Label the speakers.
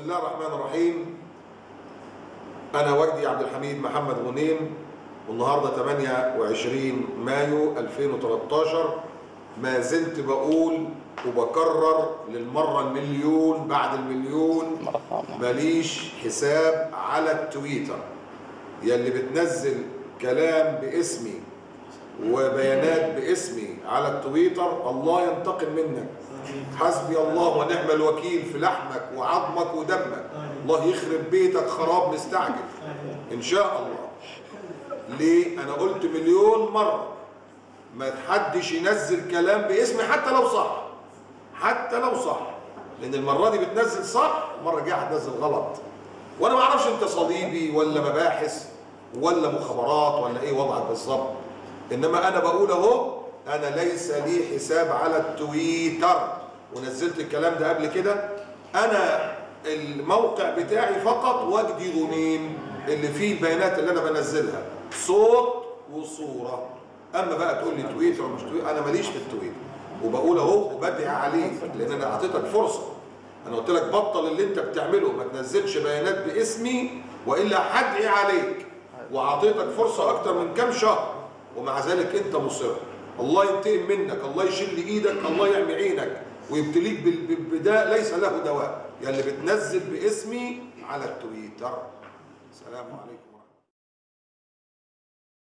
Speaker 1: الله الرحمن الرحيم. أنا وجدي عبد الحميد محمد غنيم، والنهارده 28 مايو 2013. ما زلت بقول وبكرر للمرة المليون بعد المليون، ماليش حساب على التويتر. يلي بتنزل كلام باسمي وبيانات باسمي على التويتر الله ينتقم منك. حسبي الله ونعم الوكيل في لحمك وعظمك ودمك. الله يخرب بيتك خراب مستعجل ان شاء الله. ليه؟ انا قلت مليون مرة ما حدش ينزل كلام باسمي حتى لو صح، حتى لو صح، لان المرة دي بتنزل صح، المرة الجاية هتنزل غلط. وانا ما اعرفش انت صليبي ولا مباحث ولا مخابرات ولا ايه وضعك بالظبط، انما انا بقول اهو انا ليس لي حساب على التويتر، ونزلت الكلام ده قبل كده. انا الموقع بتاعي فقط وجدي غنيم، اللي فيه البيانات اللي انا بنزلها صوت وصوره. اما بقى تقول لي تويتر ومش تويتر، انا ماليش في التويتر، وبقول اهو وبدعي عليك لان انا اعطيتك فرصه. انا قلت لك بطل اللي انت بتعمله، ما تنزلش بيانات باسمي والا هدعي عليك، واعطيتك فرصه اكتر من كام شهر ومع ذلك انت مصر. الله ينتقم منك، الله يشل ايدك، الله يعمي عينك ويبتليك بده ليس له دواء، يا اللي بتنزل باسمي على التويتر. السلام عليكم.